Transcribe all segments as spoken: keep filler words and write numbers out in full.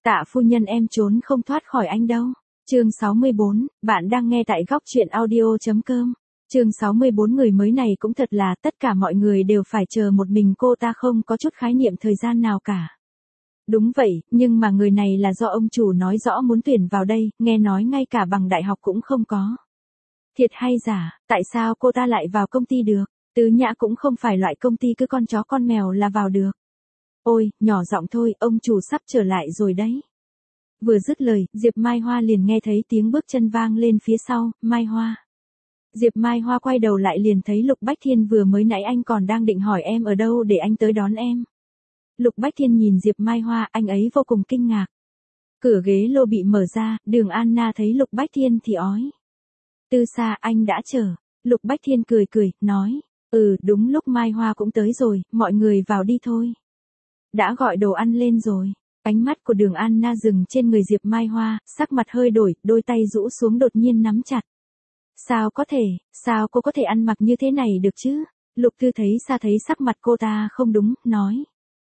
Tạ phu nhân em trốn không thoát khỏi anh đâu. Chương sáu mươi bốn, bạn đang nghe tại góc truyện audio.com. Chương sáu mươi bốn người mới này cũng thật là tất cả mọi người đều phải chờ một mình cô ta không có chút khái niệm thời gian nào cả. Đúng vậy, nhưng mà người này là do ông chủ nói rõ muốn tuyển vào đây, nghe nói ngay cả bằng đại học cũng không có. Thiệt hay giả, tại sao cô ta lại vào công ty được? Tứ Nhã cũng không phải loại công ty cứ con chó con mèo là vào được. Ôi, nhỏ giọng thôi, ông chủ sắp trở lại rồi đấy. Vừa dứt lời, Diệp Mai Hoa liền nghe thấy tiếng bước chân vang lên phía sau, Mai Hoa. Diệp Mai Hoa quay đầu lại liền thấy Lục Bách Thiên vừa mới nãy anh còn đang định hỏi em ở đâu để anh tới đón em. Lục Bách Thiên nhìn Diệp Mai Hoa, anh ấy vô cùng kinh ngạc. Cửa ghế lô bị mở ra, Đường Anna thấy Lục Bách Thiên thì ói. Từ xa anh đã chờ. Lục Bách Thiên cười cười, nói, ừ đúng lúc Mai Hoa cũng tới rồi, mọi người vào đi thôi. Đã gọi đồ ăn lên rồi. Ánh mắt của Đường Anna dừng trên người Diệp Mai Hoa, sắc mặt hơi đổi, đôi tay rũ xuống đột nhiên nắm chặt. Sao có thể, sao cô có thể ăn mặc như thế này được chứ? Lục Tư thấy xa thấy sắc mặt cô ta không đúng, nói.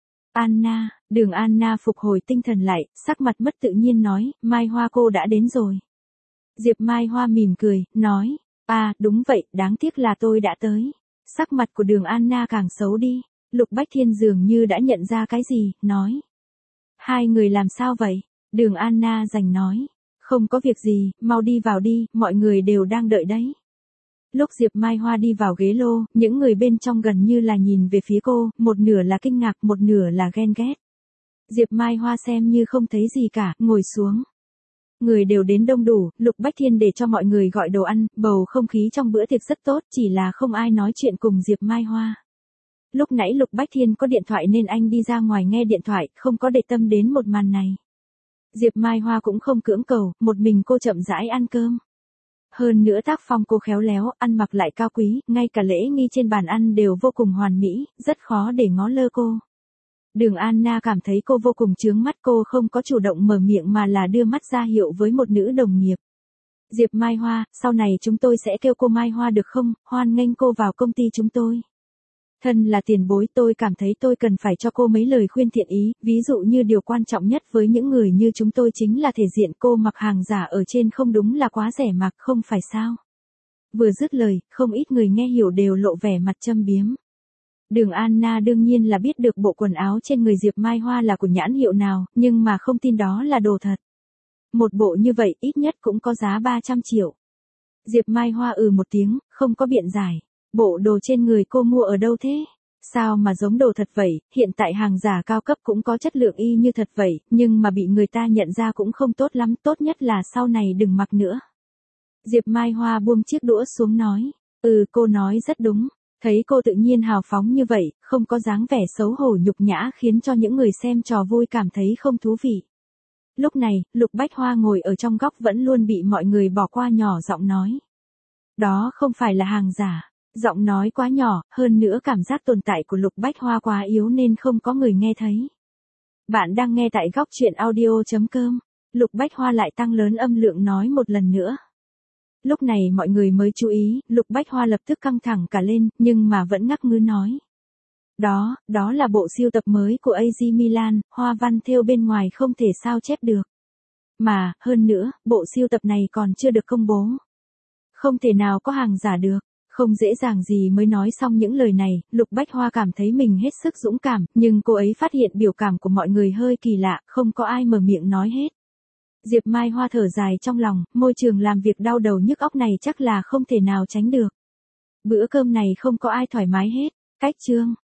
Anna, Đường Anna phục hồi tinh thần lại, sắc mặt mất tự nhiên nói, Mai Hoa cô đã đến rồi. Diệp Mai Hoa mỉm cười, nói, à đúng vậy, đáng tiếc là tôi đã tới. Sắc mặt của Đường Anna càng xấu đi. Lục Bách Thiên dường như đã nhận ra cái gì, nói. Hai người làm sao vậy? Đường Anna rành nói. Không có việc gì, mau đi vào đi, mọi người đều đang đợi đấy. Lúc Diệp Mai Hoa đi vào ghế lô, những người bên trong gần như là nhìn về phía cô, một nửa là kinh ngạc, một nửa là ghen ghét. Diệp Mai Hoa xem như không thấy gì cả, ngồi xuống. Người đều đến đông đủ, Lục Bách Thiên để cho mọi người gọi đồ ăn, bầu không khí trong bữa tiệc rất tốt, chỉ là không ai nói chuyện cùng Diệp Mai Hoa. Lúc nãy Lục Bách Thiên có điện thoại nên anh đi ra ngoài nghe điện thoại, không có để tâm đến một màn này. Diệp Mai Hoa cũng không cưỡng cầu, một mình cô chậm rãi ăn cơm. Hơn nữa tác phong cô khéo léo, ăn mặc lại cao quý, ngay cả lễ nghi trên bàn ăn đều vô cùng hoàn mỹ, rất khó để ngó lơ cô. Đường Anna cảm thấy cô vô cùng chướng mắt, cô không có chủ động mở miệng mà là đưa mắt ra hiệu với một nữ đồng nghiệp. Diệp Mai Hoa, sau này chúng tôi sẽ kêu cô Mai Hoa được không, hoan nghênh cô vào công ty chúng tôi. Thân là tiền bối tôi cảm thấy tôi cần phải cho cô mấy lời khuyên thiện ý, ví dụ như điều quan trọng nhất với những người như chúng tôi chính là thể diện, cô mặc hàng giả ở trên không đúng là quá rẻ mạt không phải sao. Vừa dứt lời, không ít người nghe hiểu đều lộ vẻ mặt châm biếm. Đường Anna đương nhiên là biết được bộ quần áo trên người Diệp Mai Hoa là của nhãn hiệu nào, nhưng mà không tin đó là đồ thật. Một bộ như vậy ít nhất cũng có giá ba trăm triệu. Diệp Mai Hoa ừ một tiếng, không có biện giải. Bộ đồ trên người cô mua ở đâu thế? Sao mà giống đồ thật vậy? Hiện tại hàng giả cao cấp cũng có chất lượng y như thật vậy, nhưng mà bị người ta nhận ra cũng không tốt lắm, tốt nhất là sau này đừng mặc nữa. Diệp Mai Hoa buông chiếc đũa xuống nói, ừ cô nói rất đúng, thấy cô tự nhiên hào phóng như vậy, không có dáng vẻ xấu hổ nhục nhã khiến cho những người xem trò vui cảm thấy không thú vị. Lúc này, Lục Bách Hoa ngồi ở trong góc vẫn luôn bị mọi người bỏ qua nhỏ giọng nói. Đó không phải là hàng giả. Giọng nói quá nhỏ, hơn nữa cảm giác tồn tại của Lục Bách Hoa quá yếu nên không có người nghe thấy. Bạn đang nghe tại góc truyện audio.com. Lục Bách Hoa lại tăng lớn âm lượng nói một lần nữa. Lúc này mọi người mới chú ý, Lục Bách Hoa lập tức căng thẳng cả lên, nhưng mà vẫn ngắc ngứ nói. Đó, đó là bộ sưu tập mới của a xê Milan, hoa văn thêu bên ngoài không thể sao chép được. Mà, hơn nữa, bộ sưu tập này còn chưa được công bố. Không thể nào có hàng giả được. Không dễ dàng gì mới nói xong những lời này, Lục Bách Hoa cảm thấy mình hết sức dũng cảm, nhưng cô ấy phát hiện biểu cảm của mọi người hơi kỳ lạ, không có ai mở miệng nói hết. Diệp Mai Hoa thở dài trong lòng, môi trường làm việc đau đầu nhức óc này chắc là không thể nào tránh được. Bữa cơm này không có ai thoải mái hết, cách chương.